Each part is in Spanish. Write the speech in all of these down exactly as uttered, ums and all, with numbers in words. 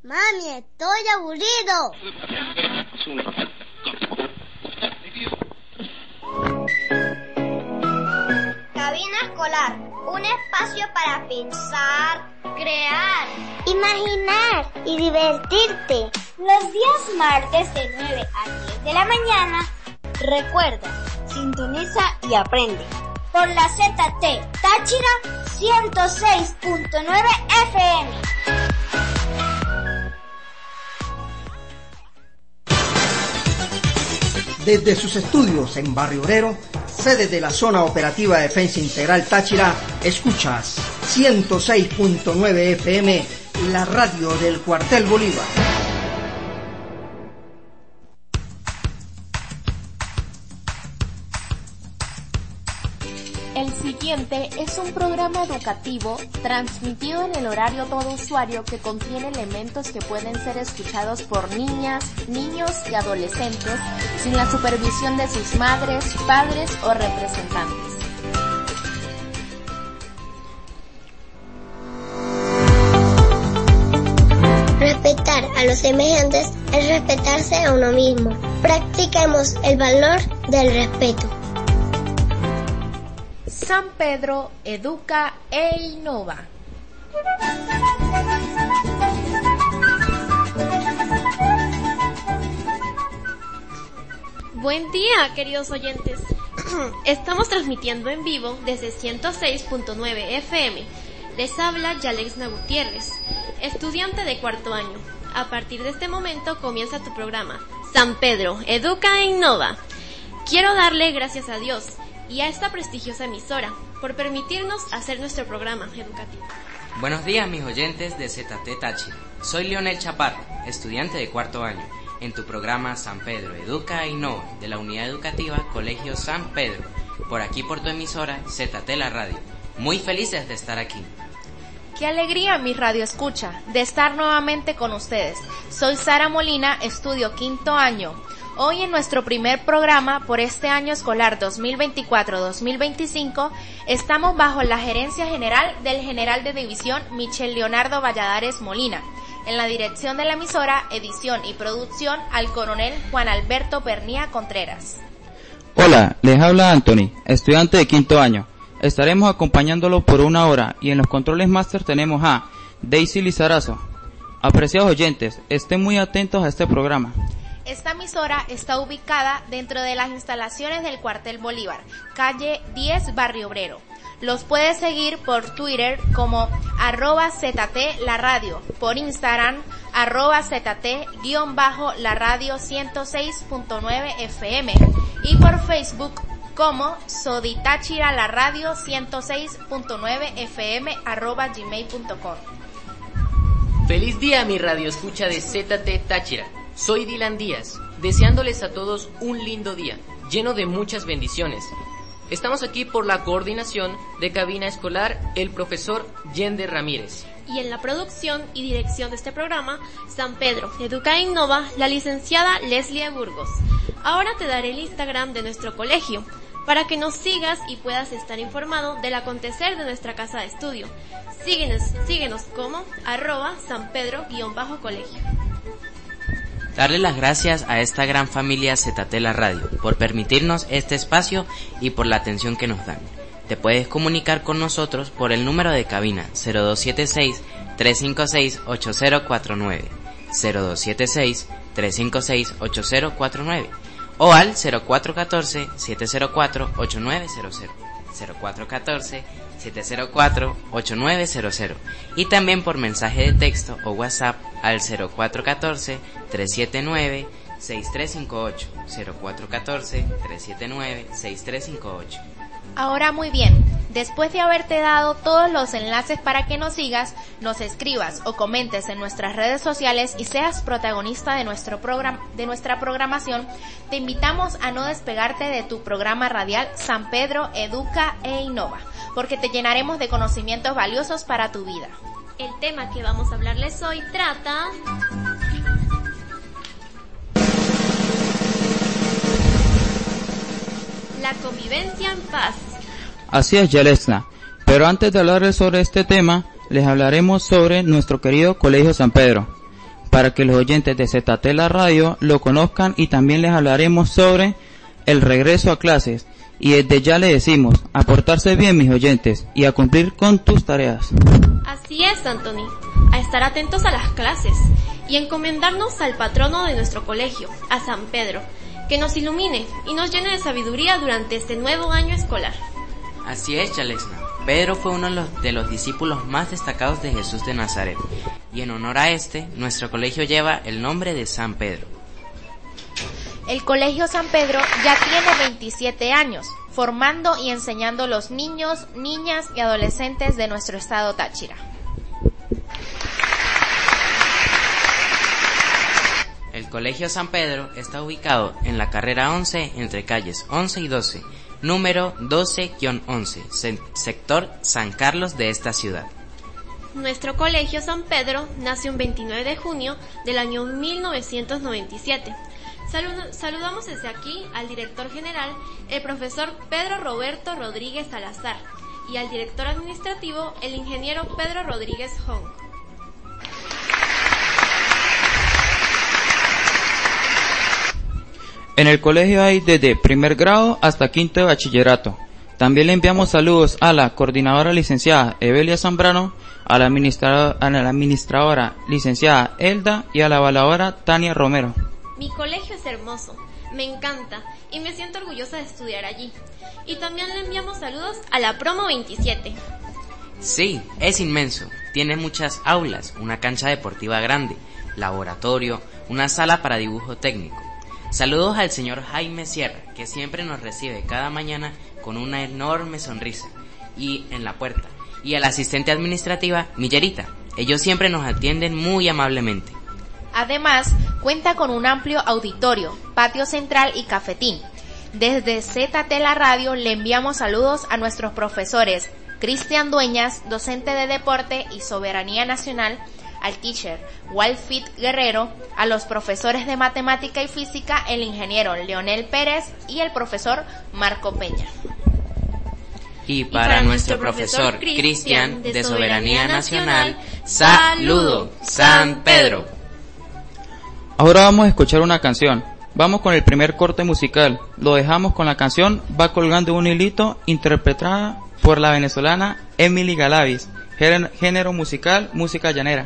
Mami, estoy aburrido. Cabina escolar, un espacio para pensar, crear, imaginar y divertirte. Los días martes de nueve a diez de la mañana. Recuerda, sintoniza y aprende. Por la Z T Táchira ciento seis punto nueve F M. Desde sus estudios en Barrio Obrero, sede de la Zona Operativa de Defensa Integral Táchira, escuchas ciento seis punto nueve F M, la radio del Cuartel Bolívar. El siguiente es un programa educativo transmitido en el horario todo usuario que contiene elementos que pueden ser escuchados por niñas, niños y adolescentes sin la supervisión de sus madres, padres o representantes. Respetar a los semejantes es respetarse a uno mismo. Practiquemos el valor del respeto. San Pedro educa e innova. Buen día, queridos oyentes. Estamos transmitiendo en vivo desde ciento seis punto nueve F M. Les habla Yalexna Gutiérrez, estudiante de cuarto año. A partir de este momento comienza tu programa, San Pedro educa e innova. Quiero darle gracias a Dios y a esta prestigiosa emisora por permitirnos hacer nuestro programa educativo. Buenos días, mis oyentes de Z T Táchira. Soy Leonel Chaparro, estudiante de cuarto año, en tu programa San Pedro Educa e Innova de la Unidad Educativa Colegio San Pedro, por aquí por tu emisora Z T La Radio. Muy felices de estar aquí. Qué alegría, mi radio escucha, de estar nuevamente con ustedes. Soy Sara Molina, estudio quinto año. Hoy en nuestro primer programa por este año escolar dos mil veinticuatro dos mil veinticinco estamos bajo la gerencia general del general de división Michel Leonardo Valladares Molina. En la dirección de la emisora, edición y producción al coronel Juan Alberto Pernía Contreras. Hola, les habla Anthony, estudiante de quinto año. Estaremos acompañándolo por una hora y en los controles máster tenemos a Daisy Lizarazo. Apreciados oyentes, estén muy atentos a este programa. Esta emisora está ubicada dentro de las instalaciones del Cuartel Bolívar, calle diez, Barrio Obrero. Los puedes seguir por Twitter como arroba ZT La Radio, por Instagram arroba ZT guión bajo La Radio ciento seis punto nueve F M y por Facebook como Soditáchira La Radio ciento seis punto nueve F M arroba gmail punto com. Feliz día, mi radio escucha de Z T Táchira. Soy Dylan Díaz, deseándoles a todos un lindo día, lleno de muchas bendiciones. Estamos aquí por la coordinación de cabina escolar, el profesor Yender Ramírez. Y en la producción y dirección de este programa, San Pedro Educa e Innova, la licenciada Leslie Burgos. Ahora te daré el Instagram de nuestro colegio, para que nos sigas y puedas estar informado del acontecer de nuestra casa de estudio. Síguenos, síguenos como arroba San Pedro guión bajo colegio. Darle las gracias a esta gran familia Z T La Radio por permitirnos este espacio y por la atención que nos dan. Te puedes comunicar con nosotros por el número de cabina cero dos siete seis, tres cinco seis, ocho cero cuatro nueve, cero dos siete seis, tres cinco seis, ocho cero cuatro nueve o al cero cuatro uno cuatro, siete cero cuatro, ocho nueve cero cero, cero cuatro uno cuatro, siete cero cuatro, ocho nueve cero cero y también por mensaje de texto o WhatsApp al cero cuatro uno cuatro, tres siete nueve, seis tres cinco ocho, cero cuatro uno cuatro, tres siete nueve, seis tres cinco ocho. Ahora muy bien, después de haberte dado todos los enlaces para que nos sigas, nos escribas o comentes en nuestras redes sociales y seas protagonista de nuestro programa, de nuestra programación, te invitamos a no despegarte de tu programa radial San Pedro Educa e Innova, porque te llenaremos de conocimientos valiosos para tu vida. El tema que vamos a hablarles hoy trata... la convivencia en paz. Así es, Yalexna. Pero antes de hablarles sobre este tema, les hablaremos sobre nuestro querido Colegio San Pedro. para que los oyentes de Z T la radio lo conozcan, y también les hablaremos sobre el regreso a clases. Y desde ya le decimos, a portarse bien, mis oyentes, y a cumplir con tus tareas. Así es, Anthony, a estar atentos a las clases y encomendarnos al patrono de nuestro colegio, a San Pedro, que nos ilumine y nos llene de sabiduría durante este nuevo año escolar. Así es, Yalexna. Pedro fue uno de los, de los discípulos más destacados de Jesús de Nazaret, y en honor a este, nuestro colegio lleva el nombre de San Pedro. El Colegio San Pedro ya tiene veintisiete años, formando y enseñando a los niños, niñas y adolescentes de nuestro estado Táchira. El Colegio San Pedro está ubicado en la carrera once entre calles once y doce, número doce once, sector San Carlos de esta ciudad. Nuestro Colegio San Pedro nació un veintinueve de junio del año mil novecientos noventa y siete. Salud- saludamos desde aquí al director general, el profesor Pedro Roberto Rodríguez Salazar, y al director administrativo, el ingeniero Pedro Rodríguez Hong. En el colegio hay desde primer grado hasta quinto de bachillerato. También le enviamos saludos a la coordinadora licenciada Evelia Zambrano, a la administradora, a la administradora licenciada Elda y a la evaluadora Tania Romero. Mi colegio es hermoso, me encanta y me siento orgullosa de estudiar allí. Y también le enviamos saludos a la promo veintisiete. Sí, es inmenso. Tiene muchas aulas, una cancha deportiva grande, laboratorio, una sala para dibujo técnico. Saludos al señor Jaime Sierra, que siempre nos recibe cada mañana con una enorme sonrisa y en la puerta, y a la asistente administrativa Millerita. Ellos siempre nos atienden muy amablemente. Además, cuenta con un amplio auditorio, patio central y cafetín. Desde Z T la radio le enviamos saludos a nuestros profesores Cristian Dueñas, docente de deporte y soberanía nacional, al teacher Walfit Guerrero, a los profesores de matemática y física, el ingeniero Leonel Pérez y el profesor Marco Peña. Y para, y para nuestro profesor Cristian de Soberanía Nacional, saludo, San Pedro. Ahora vamos a escuchar una canción. Vamos con el primer corte musical. Lo dejamos con la canción Va colgando un hilito, interpretada por la venezolana Emily Galavis. Género musical, música llanera.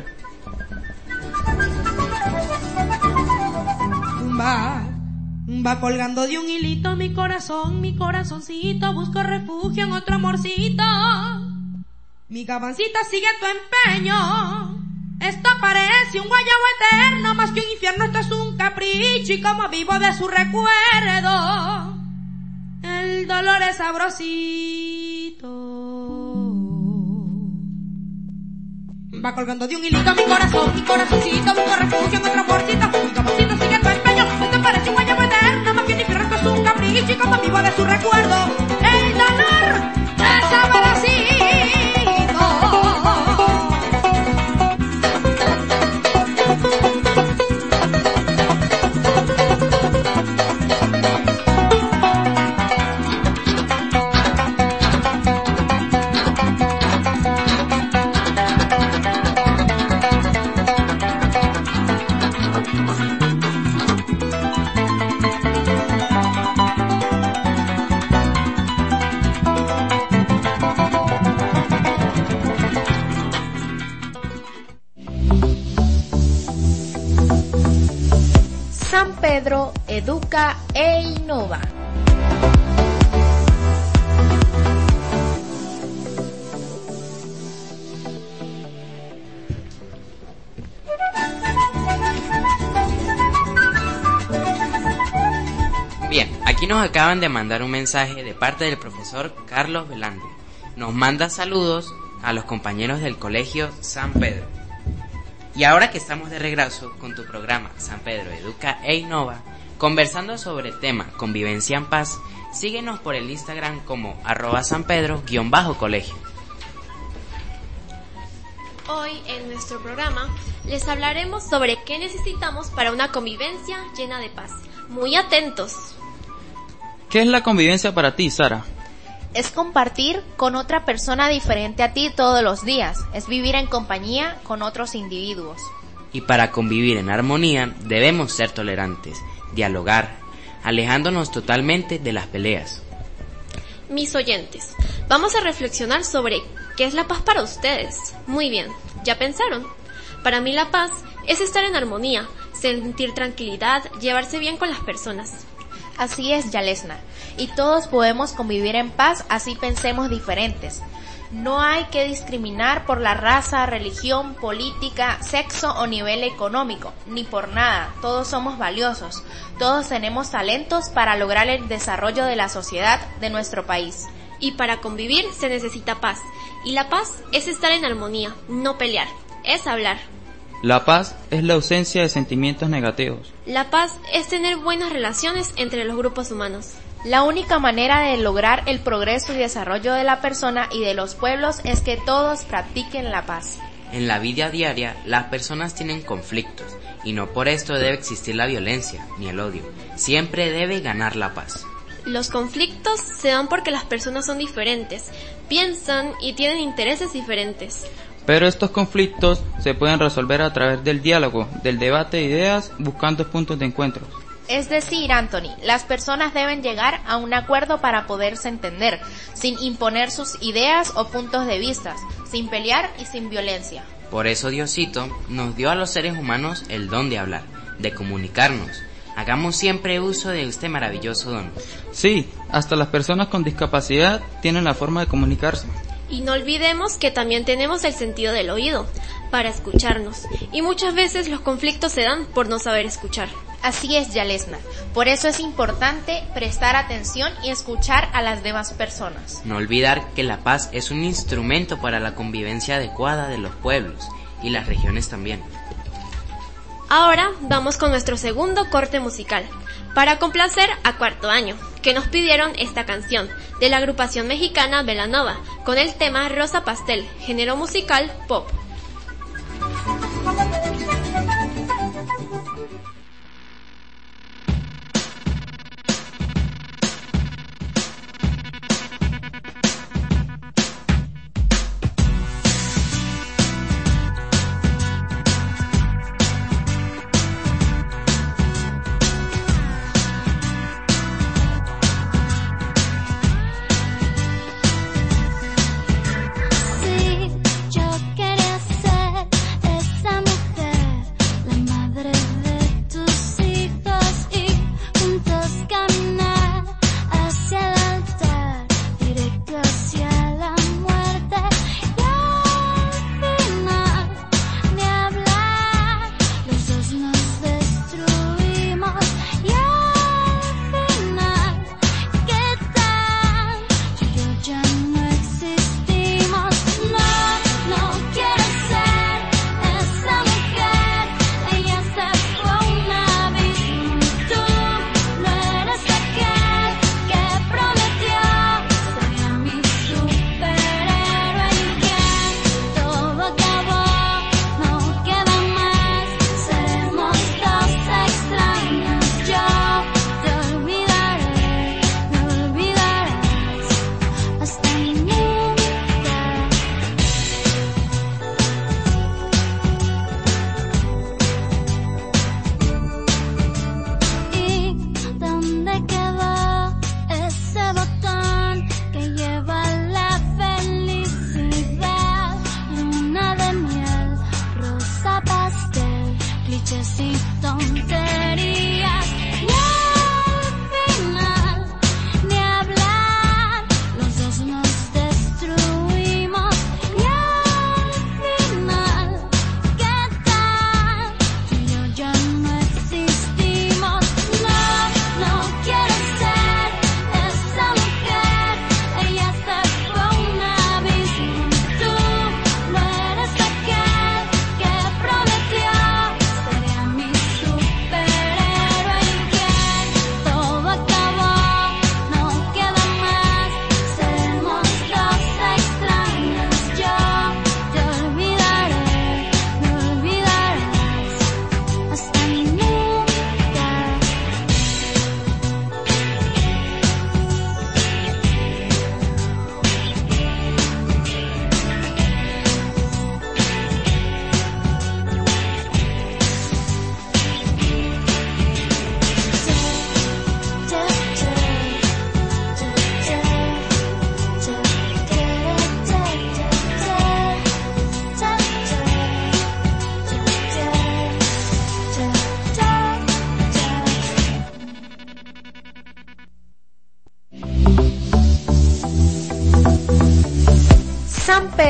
Va, va colgando de un hilito mi corazón, mi corazoncito, busco refugio en otro amorcito. Mi gabancita sigue tu empeño, esto parece un guayabo eterno, más que un infierno esto es un capricho, y como vivo de su recuerdo, el dolor es sabrosito. Va colgando de un hilito mi corazón, mi corazoncito, busco refugio en otro amorcito. Mi gabancita sigue tu empeño, esto parece un guayabo eterno, más que un infierno esto es un capricho, y como vivo de su recuerdo, el dolor es sabrosito. San Pedro educa e innova. Bien, aquí nos acaban de mandar un mensaje de parte del profesor Carlos Velande. Nos manda saludos a los compañeros del colegio San Pedro. Y ahora que estamos de regreso con tu programa San Pedro Educa e Innova, conversando sobre el tema Convivencia en Paz, síguenos por el Instagram como arroba sanpedro-colegio. Hoy en nuestro programa les hablaremos sobre qué necesitamos para una convivencia llena de paz. Muy atentos. ¿Qué es la convivencia para ti, Sara? Es compartir con otra persona diferente a ti todos los días. Es vivir en compañía con otros individuos. Y para convivir en armonía debemos ser tolerantes, dialogar, alejándonos totalmente de las peleas. Mis oyentes, vamos a reflexionar sobre qué es la paz para ustedes. Muy bien, ¿ya pensaron? Para mí la paz es estar en armonía, sentir tranquilidad, llevarse bien con las personas. Así es, Yalesna, y todos podemos convivir en paz, así pensemos diferentes. No hay que discriminar por la raza, religión, política, sexo o nivel económico, ni por nada. Todos somos valiosos, todos tenemos talentos para lograr el desarrollo de la sociedad de nuestro país. Y para convivir se necesita paz, y la paz es estar en armonía, no pelear, es hablar. La paz es la ausencia de sentimientos negativos. La paz es tener buenas relaciones entre los grupos humanos. La única manera de lograr el progreso y desarrollo de la persona y de los pueblos es que todos practiquen la paz. En la vida diaria, las personas tienen conflictos, y no por esto debe existir la violencia ni el odio. Siempre debe ganar la paz. Los conflictos se dan porque las personas son diferentes, piensan y tienen intereses diferentes. Pero estos conflictos se pueden resolver a través del diálogo, del debate de ideas, buscando puntos de encuentro. Es decir, Anthony, las personas deben llegar a un acuerdo para poderse entender, sin imponer sus ideas o puntos de vista, sin pelear y sin violencia. Por eso Diosito nos dio a los seres humanos el don de hablar, de comunicarnos. Hagamos siempre uso de este maravilloso don. Sí, hasta las personas con discapacidad tienen la forma de comunicarse. Y no olvidemos que también tenemos el sentido del oído, para escucharnos. Y muchas veces los conflictos se dan por no saber escuchar. Así es, Yalesna. Por eso es importante prestar atención y escuchar a las demás personas. No olvidar que la paz es un instrumento para la convivencia adecuada de los pueblos y las regiones también. Ahora vamos con nuestro segundo corte musical, para complacer a Cuarto Año, que nos pidieron esta canción de la agrupación mexicana Belanova, con el tema Rosa Pastel, género musical pop. Sí, yo quería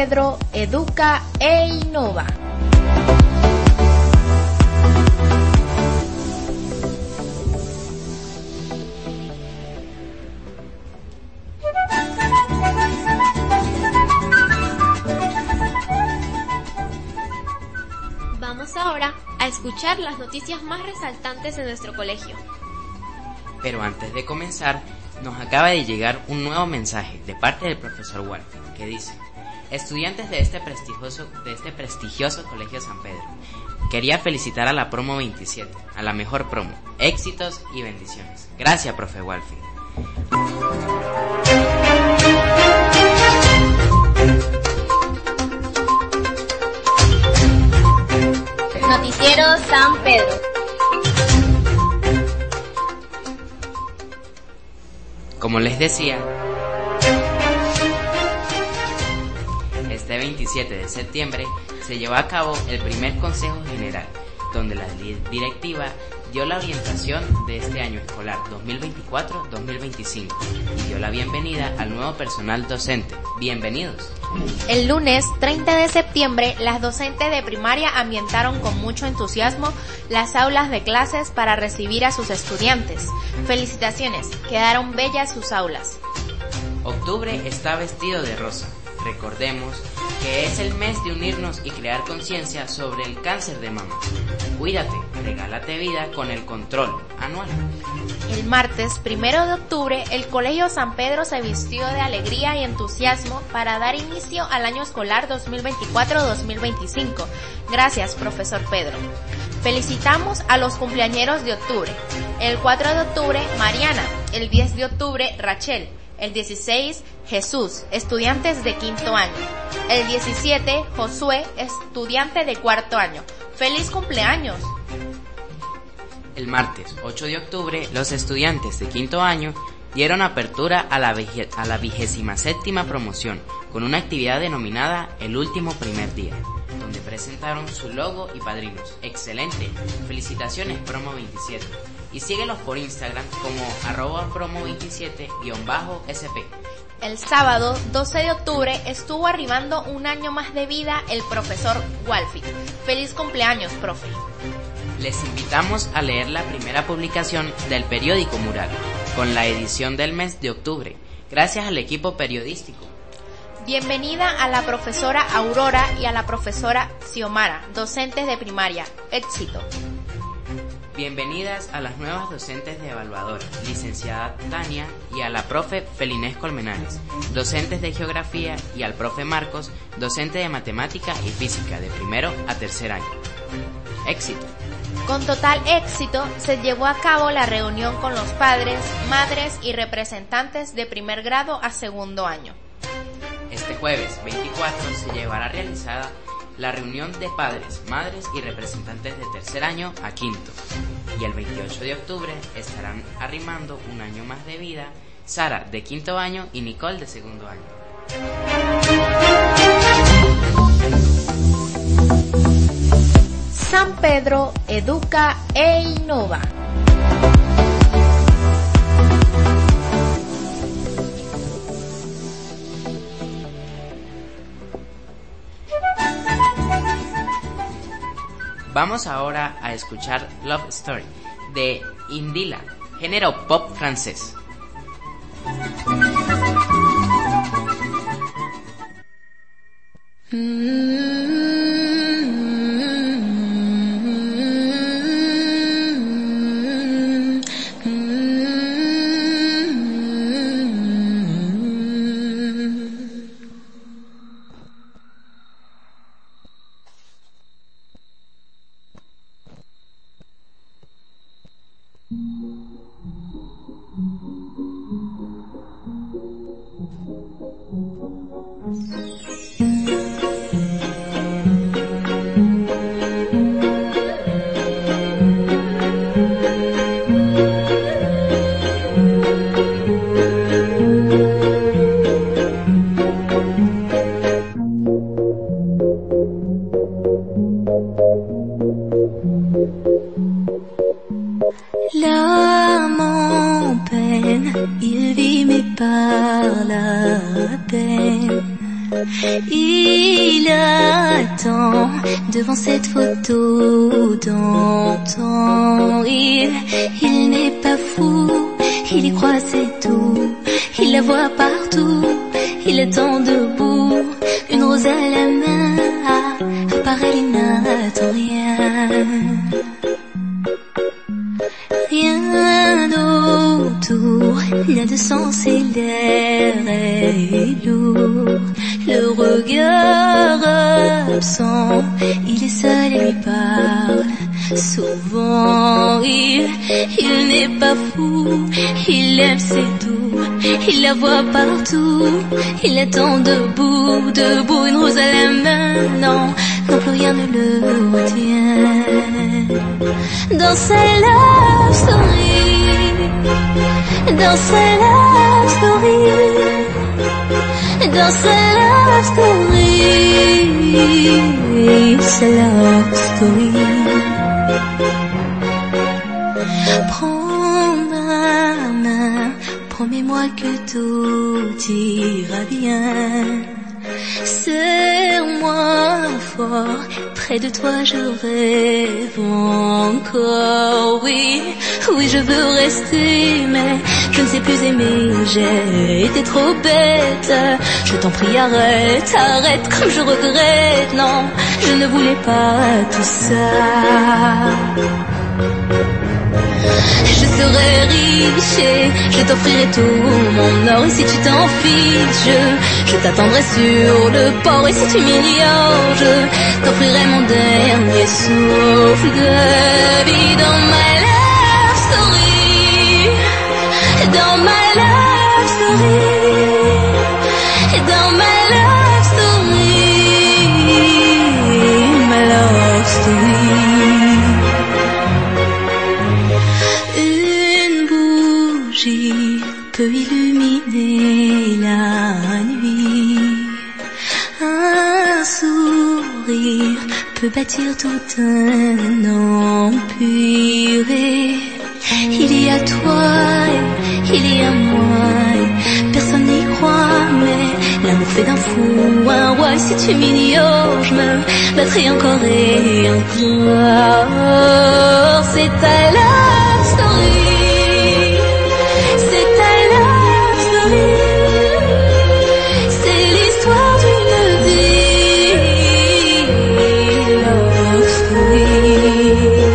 Pedro educa e innova. Vamos ahora a escuchar las noticias más resaltantes de nuestro colegio. Pero antes de comenzar, nos acaba de llegar un nuevo mensaje de parte del profesor Walfin, que dice: estudiantes de este prestigioso, de este prestigioso Colegio San Pedro, quería felicitar a la promo veintisiete, a la mejor promo, éxitos y bendiciones. Gracias, profe Walfin. Noticiero San Pedro. Como les decía, este veintisiete de septiembre se llevó a cabo el primer Consejo General, donde la directiva dio la orientación de este año escolar dos mil veinticuatro dos mil veinticinco y dio la bienvenida al nuevo personal docente. Bienvenidos. El lunes treinta de septiembre, las docentes de primaria ambientaron con mucho entusiasmo las aulas de clases para recibir a sus estudiantes. Felicitaciones, quedaron bellas sus aulas. Octubre está vestido de rosa. Recordemos que es el mes de unirnos y crear conciencia sobre el cáncer de mama. Cuídate, regálate vida con el control anual. El martes primero de octubre, el Colegio San Pedro se vistió de alegría y entusiasmo para dar inicio al año escolar dos mil veinticuatro dos mil veinticinco. Gracias, profesor Pedro. Felicitamos a los cumpleañeros de octubre. El cuatro de octubre, Mariana. El diez de octubre, Rachel. El dieciséis, Jesús, estudiantes de quinto año. El diecisiete, Josué, estudiante de cuarto año. ¡Feliz cumpleaños! El martes ocho de octubre, los estudiantes de quinto año dieron apertura a la, vige- a la vigésima séptima promoción con una actividad denominada El Último Primer Día, donde presentaron su logo y padrinos. ¡Excelente! Felicitaciones, Promo veintisiete. Y síguelos por Instagram como arroba promo veintisiete guión bajo S P. El sábado doce de octubre estuvo arribando un año más de vida el profesor Walfin. ¡Feliz cumpleaños, profe! Les invitamos a leer la primera publicación del periódico Mural, con la edición del mes de octubre, gracias al equipo periodístico. Bienvenida a la profesora Aurora y a la profesora Xiomara, docentes de primaria. Éxito. Bienvenidas a las nuevas docentes de evaluador, licenciada Tania, y a la profe Felinés Colmenares, docentes de geografía, y al profe Marcos, docente de matemática y física de primero a tercer año. Éxito. Con total éxito se llevó a cabo la reunión con los padres, madres y representantes de primer grado a segundo año. Este jueves veinticuatro se llevará realizada la reunión de padres, madres y representantes de tercer año a quinto. Y el veintiocho de octubre estarán arrimando un año más de vida Sara de quinto año y Nicole de segundo año. San Pedro educa e innova. Vamos ahora a escuchar Love Story de Indila, género pop francés. L'âme en peine, il vit mais par la peine. Il attend devant cette photo d'antan. Il, il n'est pas fou, il y croit c'est tout. Il la voit partout, il attend debout, une rose à la main. À part elle, il n'attend rien. Rien autour n'a de sens et l'air est lourd. Le regard absent, il est seul et lui parle souvent. Il, il n'est pas fou, il aime c'est tout. Il la voit partout, il attend debout, debout, une rose à la main. Non, non plus rien ne le retient. Dans sa love story, dans sa love story, dans sa love story, sa love story. Prends ma main, promets-moi que tout ira bien. Serre-moi fort, près de toi je rêve encore. Oui, oui je veux rester, mais je ne sais plus aimer. J'ai été trop bête, je t'en prie arrête, arrête comme je regrette. Non, je ne voulais pas tout ça. Je serai riche et je t'offrirai tout mon or. Et si tu t'en fiches, je, je t'attendrai sur le port. Et si tu m'ignores, je t'offrirai mon dernier souffle de vie. Dans ma love story, dans ma love story, dans ma love story, ma love story. Peut illuminer la nuit. Un sourire peut bâtir tout un empire. Il y a toi, il y a moi, personne n'y croit, mais l'amour fait d'un fou un roi. Et si tu m'ignores, je me battrai encore et encore. C'est ta love story. C'est l'histoire d'une vie, love story.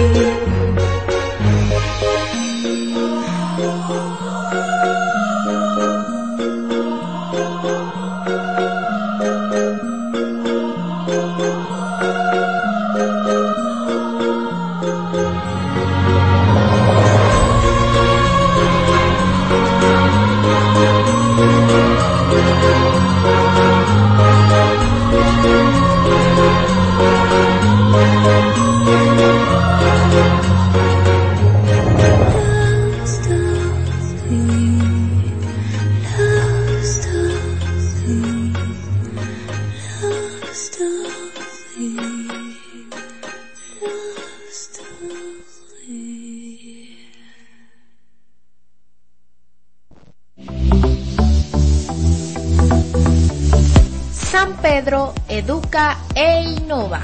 San Pedro educa e innova.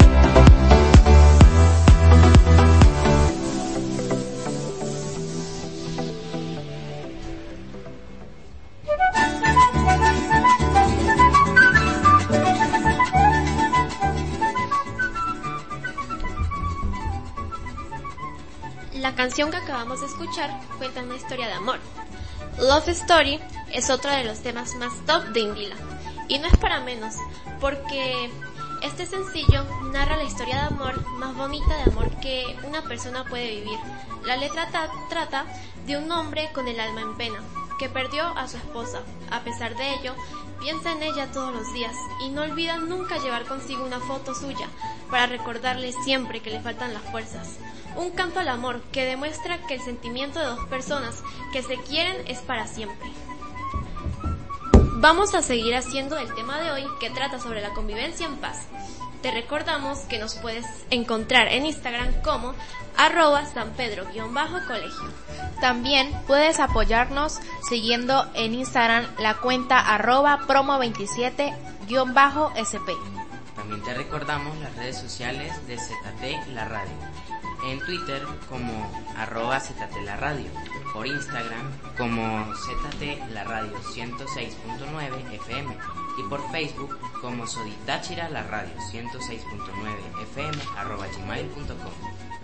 La canción que acabamos de escuchar cuenta una historia de amor. Love Story es otro de los temas más top de Indila. Y no es para menos, porque este sencillo narra la historia de amor más bonita de amor que una persona puede vivir. La letra ta- trata de un hombre con el alma en pena, que perdió a su esposa. A pesar de ello, piensa en ella todos los días y no olvida nunca llevar consigo una foto suya para recordarle siempre que le faltan las fuerzas. Un canto al amor que demuestra que el sentimiento de dos personas que se quieren es para siempre. Vamos a seguir haciendo el tema de hoy que trata sobre la convivencia en paz. Te recordamos que nos puedes encontrar en Instagram como arroba sanpedro-colegio. También puedes apoyarnos siguiendo en Instagram la cuenta arroba promo veintisiete Z P. También te recordamos las redes sociales de Z T La Radio. En Twitter como arroba Z T La Radio, por Instagram como Z T La Radio ciento seis punto nueve F M y por Facebook como Sodi Táchira La Radio ciento seis punto nueve F M arroba gmail punto com.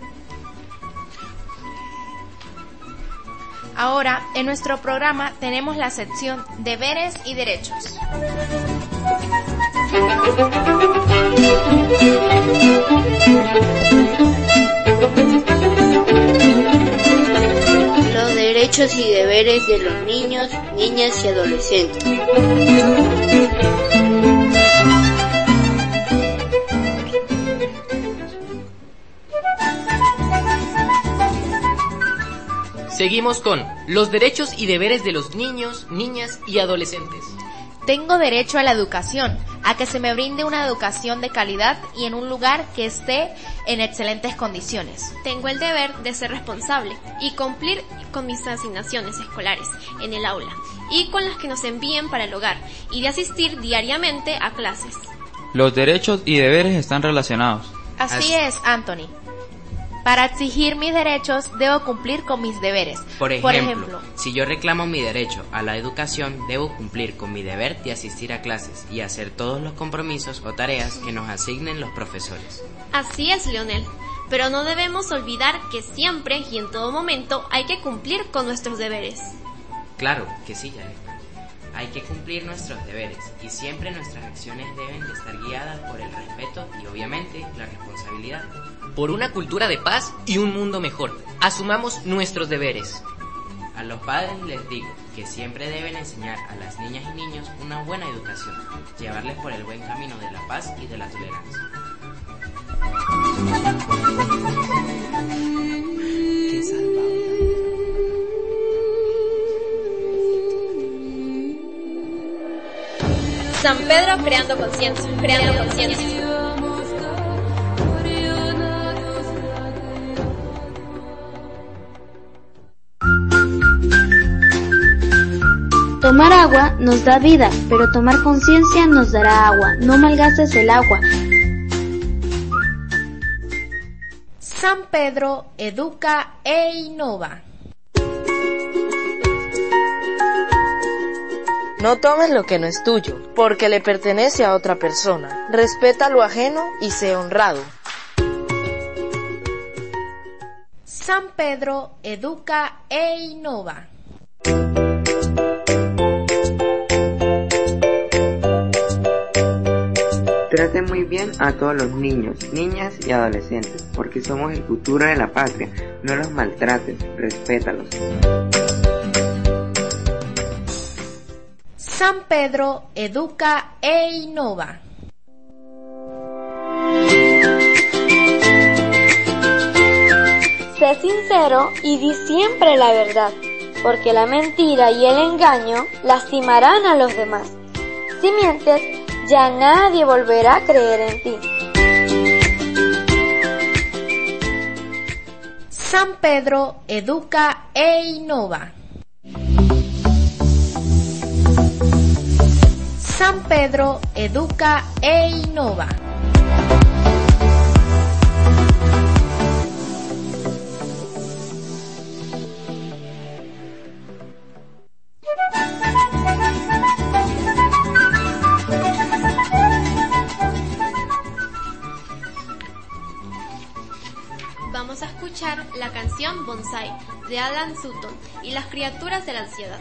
Ahora, en nuestro programa tenemos la sección Deberes y Derechos. Los derechos y deberes de los niños, niñas y adolescentes. Seguimos con los derechos y deberes de los niños, niñas y adolescentes. Tengo derecho a la educación, a que se me brinde una educación de calidad y en un lugar que esté en excelentes condiciones. Tengo el deber de ser responsable y cumplir con mis asignaciones escolares en el aula y con las que nos envíen para el hogar y de asistir diariamente a clases. Los derechos y deberes están relacionados. Así es, Anthony. Para exigir mis derechos, debo cumplir con mis deberes. Por ejemplo, Por ejemplo, si yo reclamo mi derecho a la educación, debo cumplir con mi deber de asistir a clases y hacer todos los compromisos o tareas que nos asignen los profesores. Así es, Leonel. Pero no debemos olvidar que siempre y en todo momento hay que cumplir con nuestros deberes. Claro que sí, Yael. Hay que cumplir nuestros deberes y siempre nuestras acciones deben de estar guiadas por el respeto y obviamente la responsabilidad. Por una cultura de paz y un mundo mejor. Asumamos nuestros deberes. A los padres les digo que siempre deben enseñar a las niñas y niños una buena educación, llevarles por el buen camino de la paz y de la tolerancia. Qué salvado. San Pedro creando conciencia, creando conciencia. Tomar agua nos da vida, pero tomar conciencia nos dará agua. No malgastes el agua. San Pedro educa e innova. No tomes lo que no es tuyo, porque le pertenece a otra persona. Respeta lo ajeno y sé honrado. San Pedro educa e innova. Traten muy bien a todos los niños, niñas y adolescentes, porque somos el futuro de la patria. No los maltrates, respétalos. San Pedro educa e innova. Sé sincero y di siempre la verdad, porque la mentira y el engaño lastimarán a los demás. Si mientes, ya nadie volverá a creer en ti. San Pedro educa e innova. San Pedro educa e innova. Vamos a escuchar la canción Bonsai de Alan Sutton y las criaturas de la ansiedad.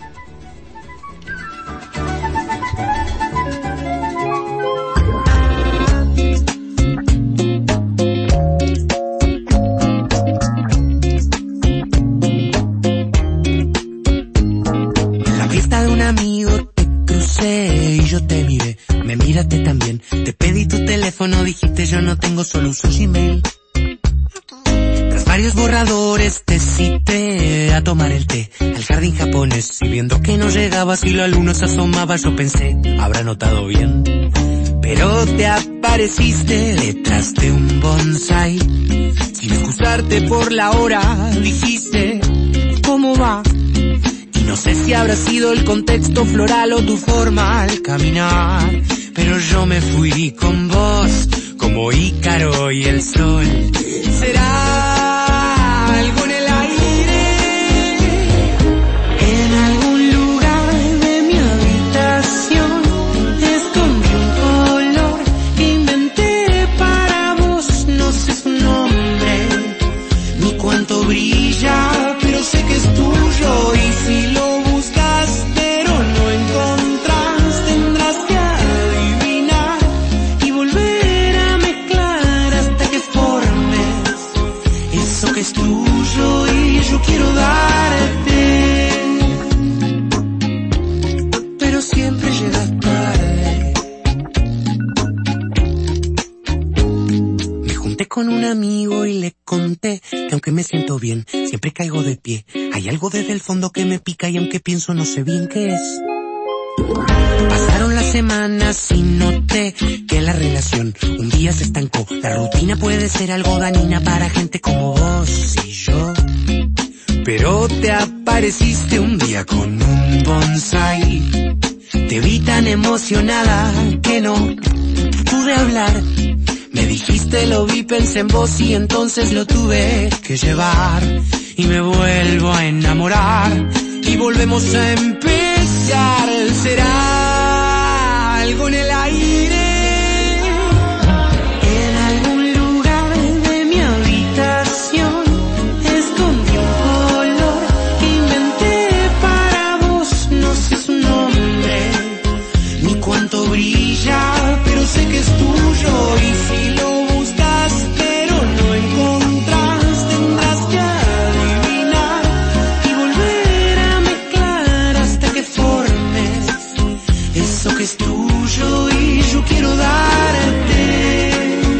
En la fiesta de un amigo te crucé y yo te miré, me miraste también, te pedí tu teléfono, dijiste yo no tengo, solo uso Gmail. Tras varios borradores te cité a tomar el té al jardín japonés, y viendo que no llegabas y la luna se asomaba, yo pensé, habrá notado bien. Pero te apareciste detrás de un bonsai, sin excusarte por la hora, dijiste, ¿cómo va? Y nos sé si habrá sido el contexto floral o tu forma al caminar, pero yo me fui con vos como Ícaro y el sol. Será algo en el aire, en algún lugar de mi habitación escondí un color que inventé para vos. No sé su nombre ni cuánto brilla, pero sé que es tuyo, y si lo buscas pero no encontrás, tendrás que adivinar y volver a mezclar hasta que formes eso que es tuyo y yo quiero darte, pero siempre llegas tarde. Me junté con un amigo y le conté que aunque me siento bien, siempre caigo de pie. Hay algo desde el fondo que me pica y aunque pienso no sé bien qué es. Pasaron las semanas y noté que la relación un día se estancó. La rutina puede ser algo dañina para gente como vos y yo, pero te apareciste un día con un bonsai. Te vi tan emocionada que no pude hablar. Me dijiste, lo vi, pensé en vos y entonces lo tuve que llevar. Y me vuelvo a enamorar y volvemos a empezar. Será algo en el aire, en algún lugar de mi habitación escondí un color que inventé para vos. No sé su nombre ni cuánto brilla, pero sé que es tuyo, y si lo buscas pero no encontrás, tendrás que adivinar y volver a mezclar hasta que formes eso que es tuyo y yo quiero darte.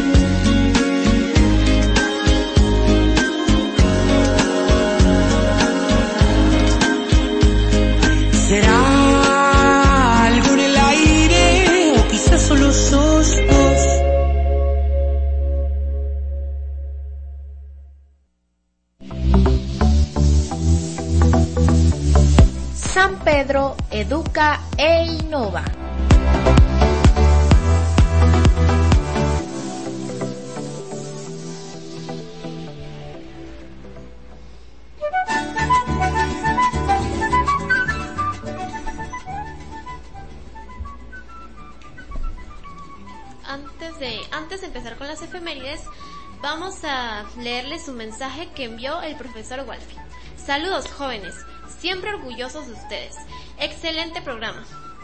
Será algo en el aire o quizás solo sos vos. San Pedro educa e innova. Antes de, antes de empezar con las efemérides, vamos a leerles un mensaje que envió el profesor Walfi. Saludos jóvenes, siempre orgullosos de ustedes. Excelente programa.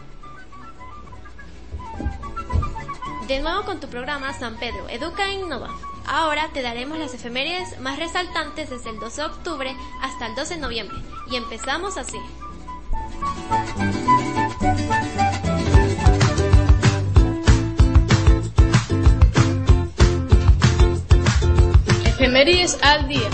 De nuevo con tu programa San Pedro Educa e Innova. Ahora te daremos las efemérides más resaltantes desde el doce de octubre hasta el doce de noviembre. Y empezamos así. Efemérides al día.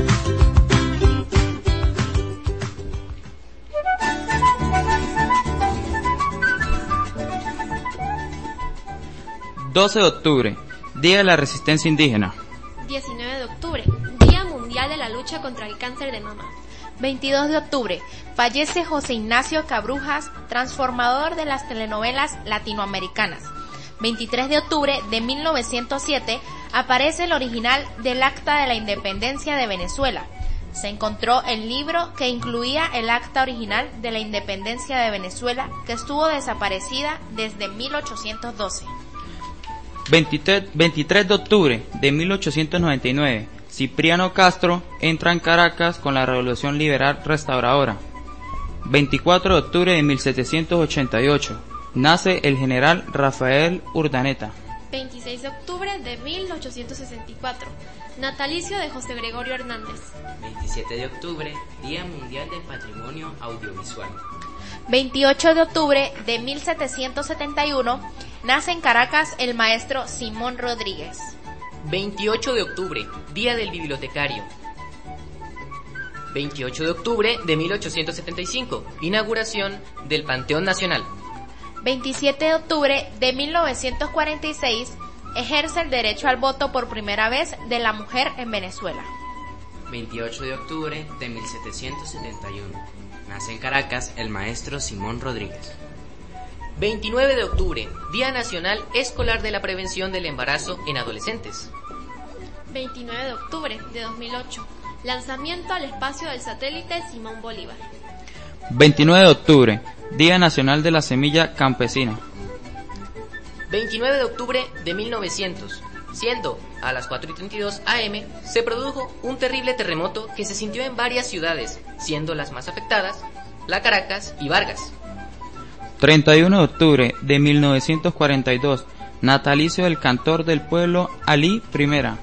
doce de octubre, Día de la Resistencia Indígena. diecinueve de octubre, Día Mundial de la Lucha contra el Cáncer de Mama. veintidós de octubre, fallece José Ignacio Cabrujas, transformador de las telenovelas latinoamericanas. veintitrés de octubre de mil novecientos siete, aparece el original del Acta de la Independencia de Venezuela. Se encontró el libro que incluía el acta original de la independencia de Venezuela, que estuvo desaparecida desde mil ochocientos doce. veintitrés de octubre de mil ochocientos noventa y nueve, Cipriano Castro entra en Caracas con la Revolución Liberal Restauradora. veinticuatro de octubre de mil setecientos ochenta y ocho, nace el general Rafael Urdaneta. veintiséis de octubre de mil ochocientos sesenta y cuatro, natalicio de José Gregorio Hernández. veintisiete de octubre, Día Mundial del Patrimonio Audiovisual. veintiocho de octubre de mil setecientos setenta y uno, nace en Caracas el maestro Simón Rodríguez. veintiocho de octubre, Día del Bibliotecario. veintiocho de octubre de mil ochocientos setenta y cinco, inauguración del Panteón Nacional. veintisiete de octubre de mil novecientos cuarenta y seis, ejerce el derecho al voto por primera vez de la mujer en Venezuela. veintiocho de octubre de mil setecientos setenta y uno, Nace en Caracas el maestro Simón Rodríguez. veintinueve de octubre, Día Nacional Escolar de la Prevención del Embarazo en Adolescentes. veintinueve de octubre de dos mil ocho, lanzamiento al espacio del satélite Simón Bolívar. veintinueve de octubre, Día Nacional de la Semilla Campesina. veintinueve de octubre de mil novecientos, siendo a las cuatro y treinta y dos a eme, se produjo un terrible terremoto que se sintió en varias ciudades, siendo las más afectadas La Caracas y Vargas. treinta y uno de octubre de mil novecientos cuarenta y dos, natalicio del cantor del pueblo Alí Primera.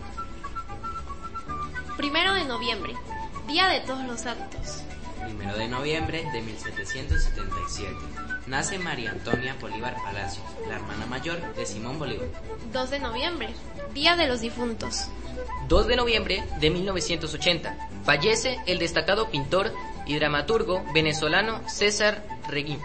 Primero de noviembre, Día de Todos los Santos. Primero de noviembre de mil setecientos setenta y siete, nace María Antonia Bolívar Palacios, la hermana mayor de Simón Bolívar. dos de noviembre, Día de los Difuntos. dos de noviembre de mil novecientos ochenta, fallece el destacado pintor y dramaturgo venezolano César Reguín.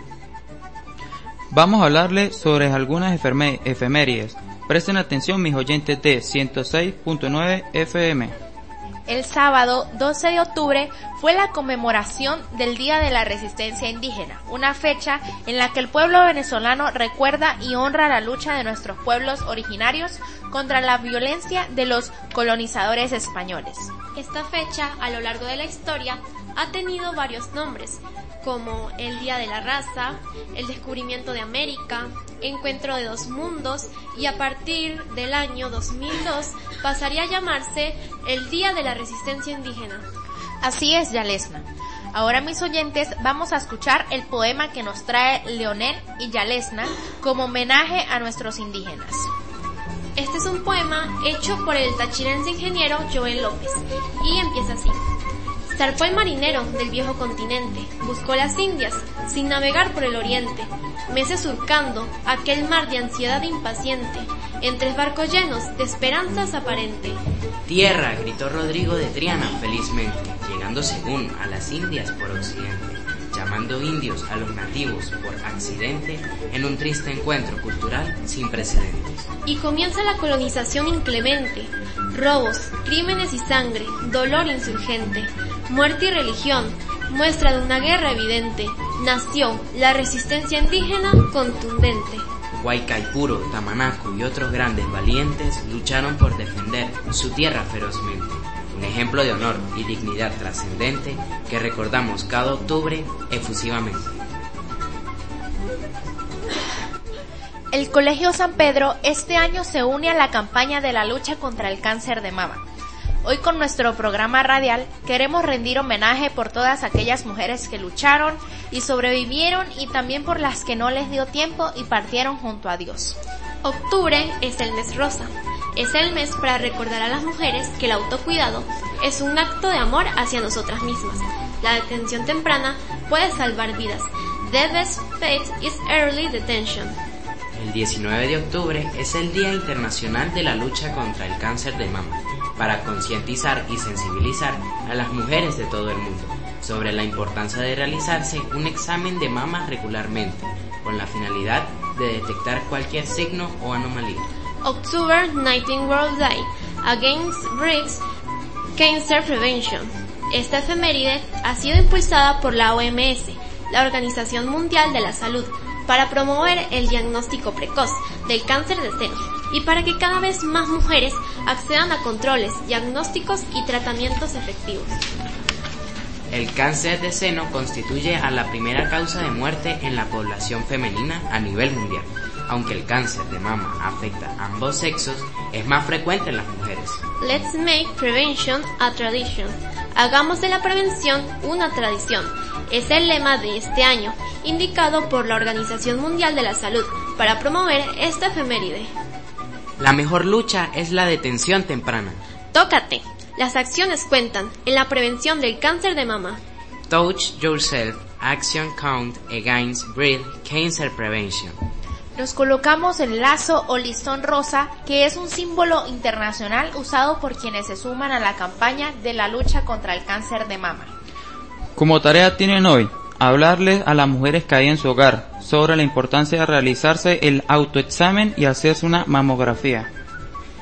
Vamos a hablarles sobre algunas efemé- efemérides. Presten atención mis oyentes de ciento seis punto nueve efe eme. El sábado doce de octubre fue la conmemoración del Día de la Resistencia Indígena, una fecha en la que el pueblo venezolano recuerda y honra la lucha de nuestros pueblos originarios contra la violencia de los colonizadores españoles. Esta fecha, a lo largo de la historia, ha tenido varios nombres, como el Día de la Raza, el descubrimiento de América, encuentro de dos mundos, y a partir del año dos mil dos pasaría a llamarse el Día de la Resistencia Indígena. Así es, Yalesna. Ahora, mis oyentes, vamos a escuchar el poema que nos trae Leonel y Yalesna como homenaje a nuestros indígenas. Este es un poema hecho por el tachirense ingeniero Joel López y empieza así. Zarpó el marinero del viejo continente, buscó las Indias, sin navegar por el oriente, meses surcando aquel mar de ansiedad impaciente, en tres barcos llenos de esperanzas aparente. Tierra, gritó Rodrigo de Triana felizmente, llegando según a las Indias por occidente, llamando indios a los nativos por accidente, en un triste encuentro cultural sin precedentes. Y comienza la colonización inclemente, robos, crímenes y sangre, dolor insurgente, muerte y religión, muestra de una guerra evidente, nació la resistencia indígena contundente. Guaycaipuro, Tamanaco y otros grandes valientes lucharon por defender su tierra ferozmente, un ejemplo de honor y dignidad trascendente que recordamos cada octubre efusivamente. El Colegio San Pedro este año se une a la campaña de la lucha contra el cáncer de mama. Hoy con nuestro programa radial queremos rendir homenaje por todas aquellas mujeres que lucharon y sobrevivieron y también por las que no les dio tiempo y partieron junto a Dios. Octubre es el mes rosa. Es el mes para recordar a las mujeres que el autocuidado es un acto de amor hacia nosotras mismas. La detención temprana puede salvar vidas. The best fate is early detention. El diecinueve de octubre es el Día Internacional de la Lucha contra el Cáncer de Mama, para concientizar y sensibilizar a las mujeres de todo el mundo sobre la importancia de realizarse un examen de mama regularmente, con la finalidad de detectar cualquier signo o anomalía. October nineteen World Day Against Breast Cancer Prevention. Esta efeméride ha sido impulsada por la O M S, la Organización Mundial de la Salud, para promover el diagnóstico precoz del cáncer de seno y para que cada vez más mujeres accedan a controles, diagnósticos y tratamientos efectivos. El cáncer de seno constituye a la primera causa de muerte en la población femenina a nivel mundial. Aunque el cáncer de mama afecta a ambos sexos, es más frecuente en las mujeres. Let's make prevention a tradition. Hagamos de la prevención una tradición. Es el lema de este año, indicado por la Organización Mundial de la Salud, para promover esta efeméride. La mejor lucha es la detención temprana. Tócate. Las acciones cuentan en la prevención del cáncer de mama. Touch yourself. Action count against breast cancer prevention. Nos colocamos el lazo o listón rosa, que es un símbolo internacional usado por quienes se suman a la campaña de la lucha contra el cáncer de mama. Como tarea tienen hoy hablarles a las mujeres que hay en su hogar sobre la importancia de realizarse el autoexamen y hacerse una mamografía.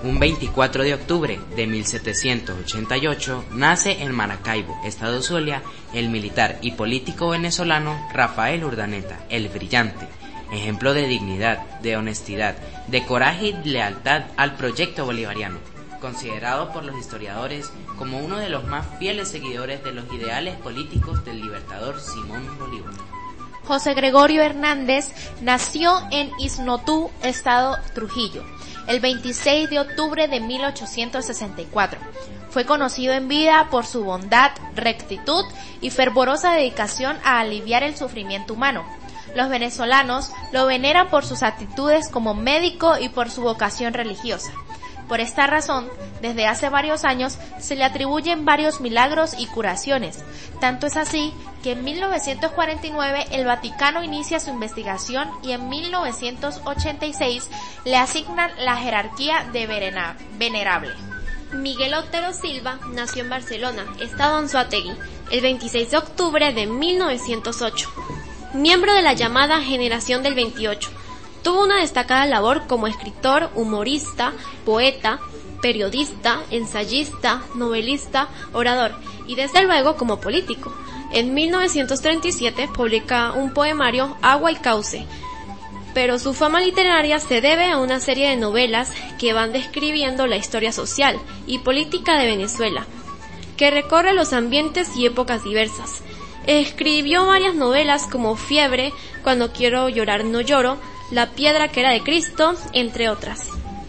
Un veinticuatro de octubre de mil setecientos ochenta y ocho nace en Maracaibo, estado Zulia, el militar y político venezolano Rafael Urdaneta, el Brillante, ejemplo de dignidad, de honestidad, de coraje y lealtad al proyecto bolivariano, considerado por los historiadores como uno de los más fieles seguidores de los ideales políticos del libertador Simón Bolívar. José Gregorio Hernández nació en Isnotú, estado Trujillo, el veintiséis de octubre de mil ochocientos sesenta y cuatro. Fue conocido en vida por su bondad, rectitud y fervorosa dedicación a aliviar el sufrimiento humano. Los venezolanos lo veneran por sus actitudes como médico y por su vocación religiosa. Por esta razón, desde hace varios años se le atribuyen varios milagros y curaciones. Tanto es así que en mil novecientos cuarenta y nueve el Vaticano inicia su investigación y en mil novecientos ochenta y seis le asignan la jerarquía de verena, venerable. Miguel Otero Silva nació en Barcelona, estado Anzoátegui, el veintiséis de octubre de mil novecientos ocho. Miembro de la llamada Generación del veintiocho. Tuvo una destacada labor como escritor, humorista, poeta, periodista, ensayista, novelista, orador y desde luego como político. En mil novecientos treinta y siete publica un poemario, Agua y Cauce, pero su fama literaria se debe a una serie de novelas que van describiendo la historia social y política de Venezuela, que recorre los ambientes y épocas diversas. Escribió varias novelas como Fiebre, Cuando quiero llorar no lloro, La piedra que era de Cristo, entre otras.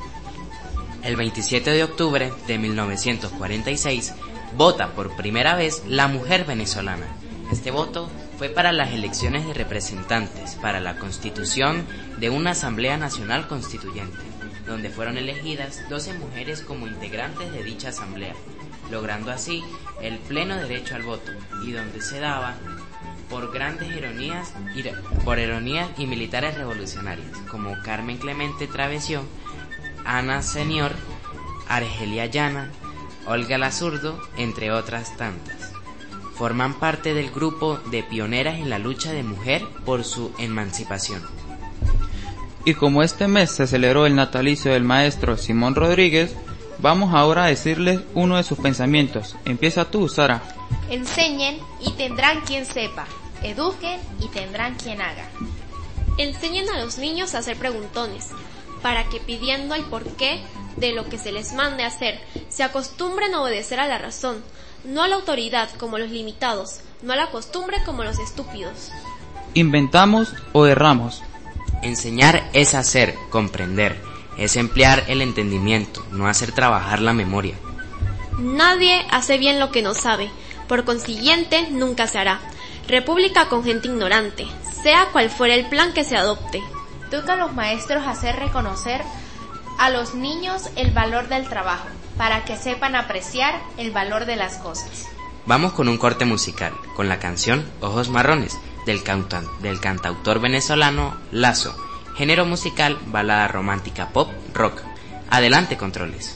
El veintisiete de octubre de mil novecientos cuarenta y seis vota por primera vez la mujer venezolana. Este voto fue para las elecciones de representantes para la constitución de una Asamblea Nacional Constituyente, donde fueron elegidas doce mujeres como integrantes de dicha asamblea, logrando así el pleno derecho al voto, y donde se daba por grandes ironías y, por ironías y militares revolucionarias, como Carmen Clemente Travesio, Ana Senior, Argelia Llana, Olga Lazurdo, entre otras tantas. Forman parte del grupo de pioneras en la lucha de mujer por su emancipación. Y como este mes se celebró el natalicio del maestro Simón Rodríguez, vamos ahora a decirles uno de sus pensamientos. Empieza tú, Sara. Enseñen y tendrán quien sepa. Eduquen y tendrán quien haga. Enseñen a los niños a hacer preguntones, para que pidiendo el porqué de lo que se les mande hacer, se acostumbren a obedecer a la razón, no a la autoridad como los limitados, no a la costumbre como los estúpidos. Inventamos o erramos. Enseñar es hacer, comprender, es emplear el entendimiento, no hacer trabajar la memoria. Nadie hace bien lo que no sabe, por consiguiente nunca se hará. República con gente ignorante, sea cual fuera el plan que se adopte. Toca a los maestros hacer reconocer a los niños el valor del trabajo, para que sepan apreciar el valor de las cosas. Vamos con un corte musical, con la canción Ojos Marrones, del, canta- del cantautor venezolano Lazo, género musical balada romántica pop rock. Adelante, controles.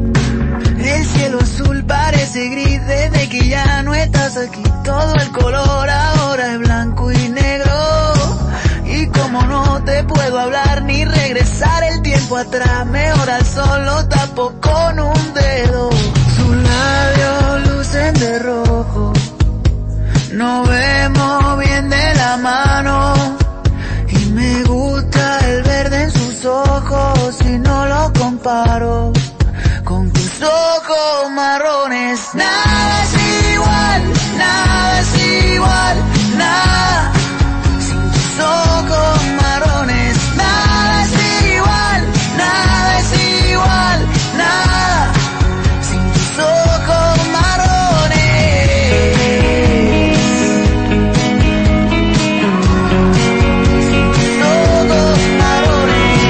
Aquí todo el color tiempo atrás, mejor al sol lo tapo con un dedo. Sus labios lucen de rojo, nos vemos bien de la mano, y me gusta el verde en sus ojos, si no lo comparo con tus ojos marrones. Nada es igual, nada es igual, nada, sin tus ojos marrones. Nada es igual, nada es igual, nada, sin tus ojos marrones. Sin tus ojos marrones.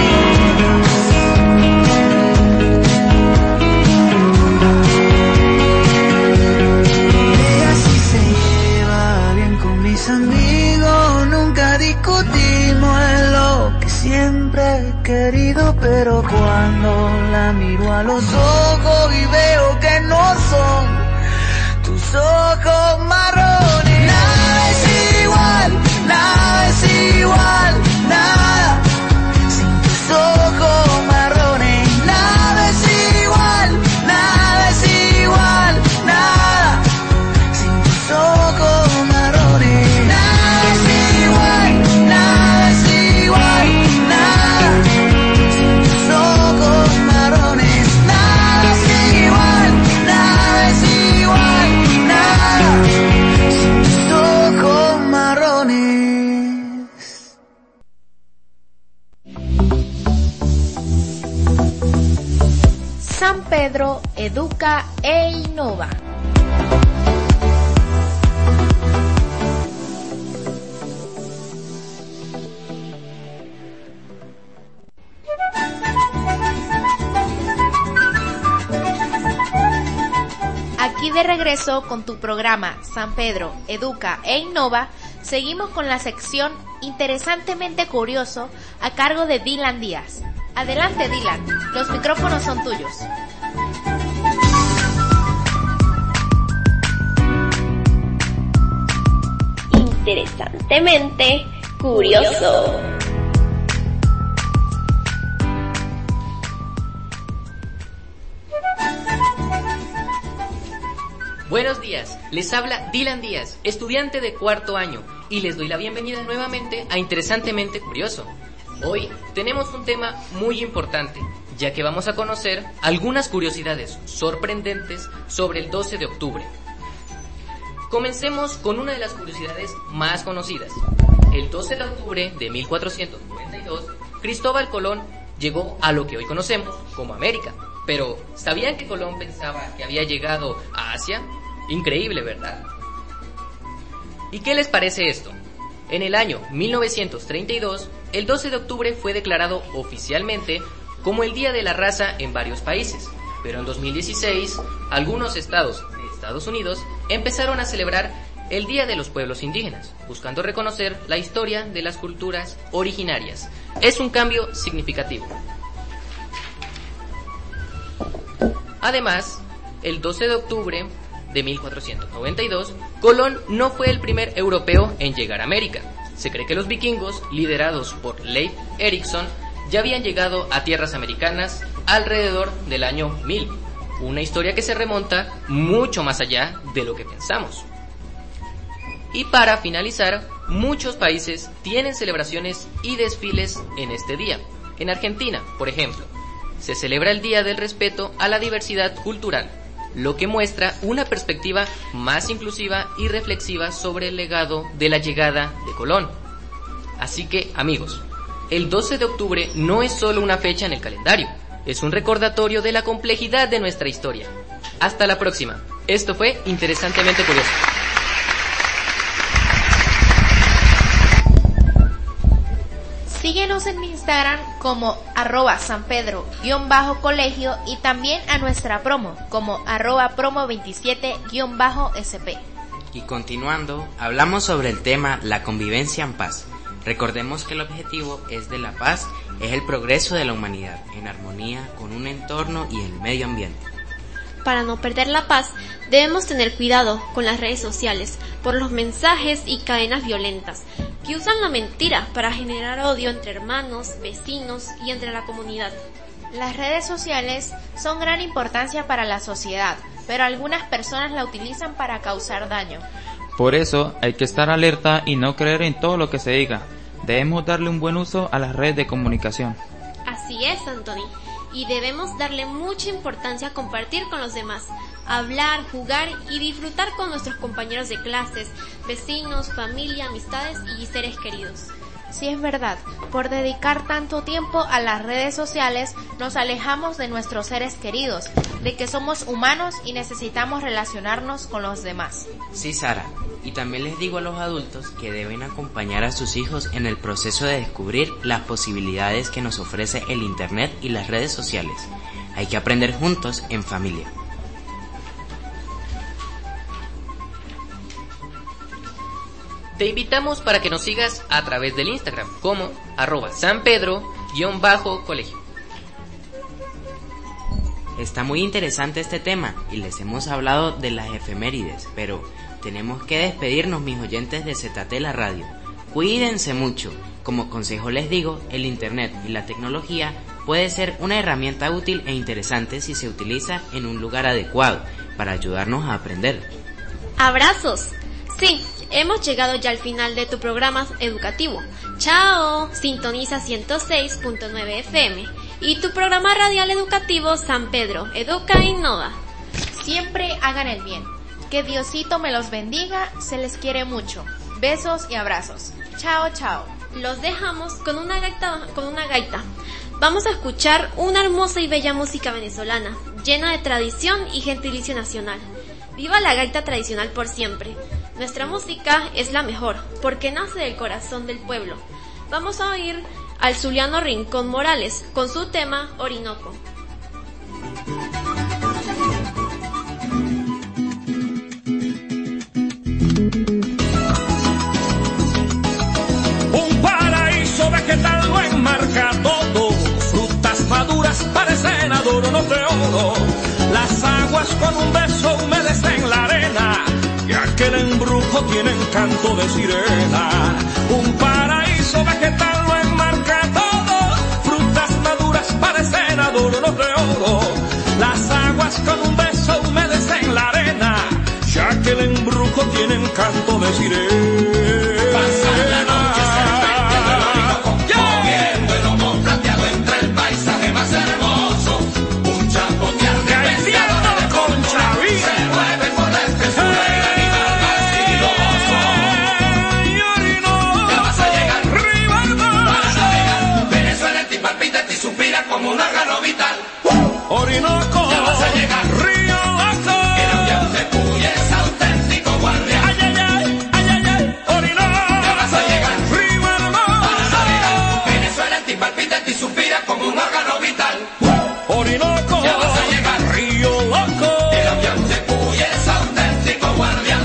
Ella sí se lleva bien con mis amigos, nunca discutimos en lo que siempre he querido, pero cuando la miro a los ojos y veo que no son tus ojos marrones. Nada es igual, nada es igual, nada, sin tus ojos marrones. Nada es igual, nada es igual, nada, sin tus ojos marrones. Nada es igual, nada es igual, nada, sin tus ojos marrones. Nada es igual, nada es igual, nada, sin tus ojos marrones. San Pedro educa e innova. Aquí de regreso con tu programa San Pedro educa e innova, seguimos con la sección Interesantemente Curioso a cargo de Dylan Díaz. Adelante, Dylan, los micrófonos son tuyos. Interesantemente curioso. Buenos días, les habla Dylan Díaz, estudiante de cuarto año, y les doy la bienvenida nuevamente a Interesantemente Curioso. Hoy tenemos un tema muy importante, ya que vamos a conocer algunas curiosidades sorprendentes sobre el doce de octubre. Comencemos con una de las curiosidades más conocidas. El doce de octubre de mil cuatrocientos noventa y dos, Cristóbal Colón llegó a lo que hoy conocemos como América. Pero, ¿sabían que Colón pensaba que había llegado a Asia? Increíble, ¿verdad? ¿Y qué les parece esto? En el año mil novecientos treinta y dos, el doce de octubre fue declarado oficialmente como el Día de la Raza en varios países, pero en dos mil dieciséis, algunos estados de Estados Unidos empezaron a celebrar el Día de los Pueblos Indígenas, buscando reconocer la historia de las culturas originarias. Es un cambio significativo. Además, el doce de octubre de mil cuatrocientos noventa y dos, Colón no fue el primer europeo en llegar a América. Se cree que los vikingos, liderados por Leif Erikson, ya habían llegado a tierras americanas alrededor del año mil, una historia que se remonta mucho más allá de lo que pensamos. Y para finalizar, muchos países tienen celebraciones y desfiles en este día. En Argentina, por ejemplo, se celebra el Día del Respeto a la Diversidad Cultural, lo que muestra una perspectiva más inclusiva y reflexiva sobre el legado de la llegada de Colón. Así que, amigos, el doce de octubre no es solo una fecha en el calendario, es un recordatorio de la complejidad de nuestra historia. Hasta la próxima. Esto fue Interesantemente Curioso. Síguenos en Instagram como arroba sanpedro-colegio y también a nuestra promo como arroba promo veintisiete-sp. Y continuando, hablamos sobre el tema la convivencia en paz. Recordemos que el objetivo es de la paz, es el progreso de la humanidad en armonía con un entorno y el medio ambiente. Para no perder la paz, debemos tener cuidado con las redes sociales por los mensajes y cadenas violentas que usan la mentira para generar odio entre hermanos, vecinos y entre la comunidad. Las redes sociales son gran importancia para la sociedad, pero algunas personas la utilizan para causar daño. Por eso hay que estar alerta y no creer en todo lo que se diga. Debemos darle un buen uso a las redes de comunicación. Así es, Anthony. Y debemos darle mucha importancia a compartir con los demás, hablar, jugar y disfrutar con nuestros compañeros de clases, vecinos, familia, amistades y seres queridos. Sí, es verdad, por dedicar tanto tiempo a las redes sociales nos alejamos de nuestros seres queridos, de que somos humanos y necesitamos relacionarnos con los demás. Sí, Sara, y también les digo a los adultos que deben acompañar a sus hijos en el proceso de descubrir las posibilidades que nos ofrece el Internet y las redes sociales. Hay que aprender juntos en familia. Te invitamos para que nos sigas a través del Instagram como arroba sanpedro-colegio. Está muy interesante este tema y les hemos hablado de las efemérides, pero tenemos que despedirnos, mis oyentes de Z T la Radio. Cuídense mucho. Como consejo les digo, el Internet y la tecnología puede ser una herramienta útil e interesante si se utiliza en un lugar adecuado para ayudarnos a aprender. ¡Abrazos! Sí, hemos llegado ya al final de tu programa educativo. ¡Chao! Sintoniza ciento seis punto nueve F M y tu programa radial educativo San Pedro, Educa e Innova. Siempre hagan el bien. Que Diosito me los bendiga, se les quiere mucho. Besos y abrazos. Chao, chao. Los dejamos con una gaita, con una gaita. Vamos a escuchar una hermosa y bella música venezolana, llena de tradición y gentilicio nacional. ¡Viva la gaita tradicional por siempre! Nuestra música es la mejor, porque nace del corazón del pueblo. Vamos a oír al zuliano Rincón Morales con su tema Orinoco. Un paraíso vegetal lo enmarca todo, frutas maduras parecen adornos de oro, las aguas con un beso humedecen la arena, y aquel embrujo tiene encanto de sirena. Un paraíso vegetal lo enmarca todo, frutas maduras parecen adornos de oro, las aguas con un beso humedecen la arena, y aquel embrujo tiene encanto de sirena. Pasan la noche serpenteando el Orinoco, moviendo el lomo plateado entre el paisaje más hermoso, un chapotear de pescadores de concha se mueve por la espesura del animal más sigiloso. Ya vas a llegar, vas a llegar, Venezuela en ti palpita, en ti suspira como un órgano vital. Orinoco, ya vas a llegar, Río Loco, el avión de Puya es auténtico guardián. Ay, ay, ay, ay, ay, ay, Orinoco, ya vas a llegar, Río Hermoso, vas a llegar, Venezuela en ti palpita, en ti suspira como un órgano vital. Orinoco, ya vas a llegar, Río Loco, el avión de Puya es auténtico guardián.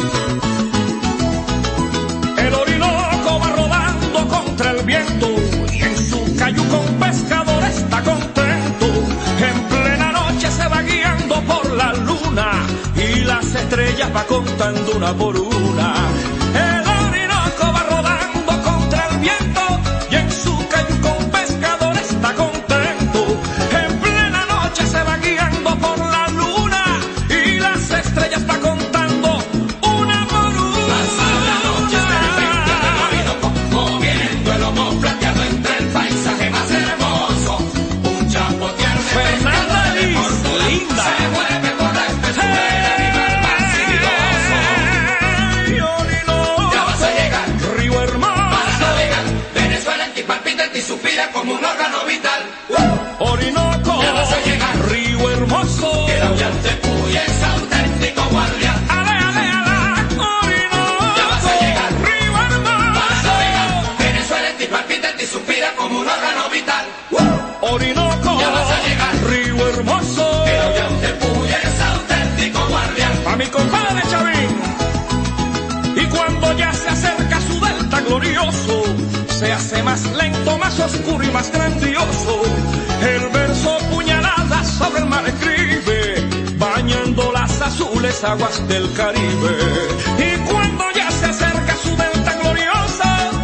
el Orinoco va rodando contra el viento y en su cayuco un pescador está contento. En plena noche se va guiando por la luna y las estrellas va contando una por una. El Orinoco va rodando contra el viento y en su cayuco un pescador está contento. En plena noche se va guiando por la luna y las estrellas va contando una por una. Pasa la noche serpenteando el Orinoco, moviendo el lomo plateado entre el paisaje más hermoso, un chapotear de Fernanda pescadores de Liz, Portugal linda. se mueve por la espesura del animal más sigiloso. Hey, Orinoco, Ya vas a llegar, Río Hermoso, para navegar, Venezuela en ti palpita, en ti suspira como un órgano vital. Orinoco, Ya vas a llegar, Río Hermoso, el avión de Puya es auténtico guardián. ale, ale, ale, Orinoco, Ya vas a llegar, Río Hermoso, para navegar, Venezuela en ti palpita, en ti suspira como un órgano vital. Orinoco, Ya vas a llegar, Río Hermoso, el avión de Puya es auténtico guardián. a mi compadre Chavín. Y cuando ya se acerca su delta glorioso, se hace más lento, más oscuro y más grandioso. El verso puñalada sobre el mar escribe, bañando las azules aguas del Caribe. Y cuando ya se acerca su delta gloriosa,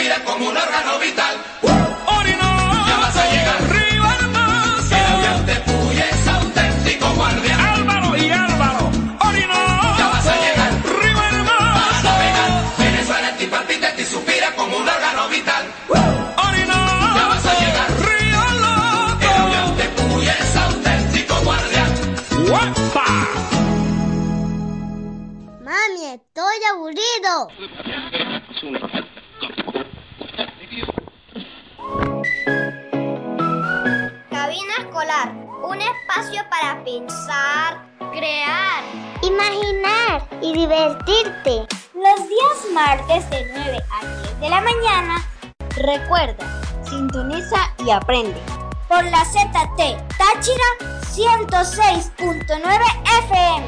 suspira como un órgano vital. Orinoco, ya vas a llegar. Río Hermoso, el avión te puye, es auténtico guardián. Álvaro y Álvaro, Orinoco, ya vas a llegar. Río Hermoso, vas a navegar. Venezuela en ti palpita, en ti suspira como un órgano vital. Orinoco, ya vas a llegar. Río Loco, el avión te puye, es auténtico guardián. ¡Guapa! Mami, estoy aburrido. Cabina escolar, un espacio para pensar, crear, Imaginar y divertirte. los días martes de nueve a diez de la mañana. Recuerda, sintoniza y aprende. Por la Z T Táchira ciento seis punto nueve F M.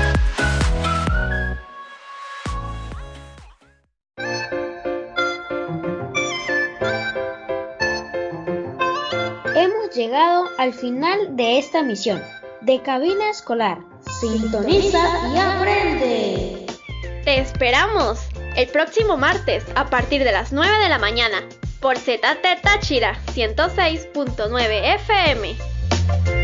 Hemos llegado al final de esta misión de Cabina Escolar. Sintoniza y aprende. Te esperamos el próximo martes a partir de las nueve de la mañana por Z T Táchira ciento seis punto nueve F M.